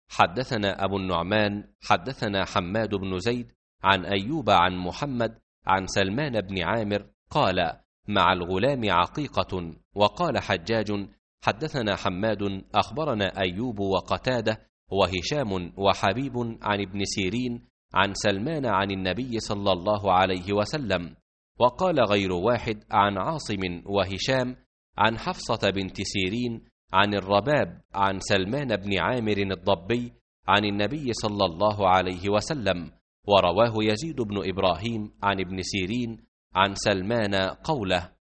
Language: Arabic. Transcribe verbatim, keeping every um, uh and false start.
حدثنا أبو النعمان حدثنا حماد بن زيد عن أيوب عن محمد عن سلمان بن عامر قال: مع الغلام عقيقة. وقال حجاج: حدثنا حماد أخبرنا أيوب وقتادة وهشام وحبيب عن ابن سيرين عن سلمان عن النبي صلى الله عليه وسلم. وقال غير واحد عن عاصم وهشام عن حفصة بنت سيرين عن الرباب عن سلمان بن عامر الضبي عن النبي صلى الله عليه وسلم. ورواه يزيد بن إبراهيم عن ابن سيرين عن سلمان قوله: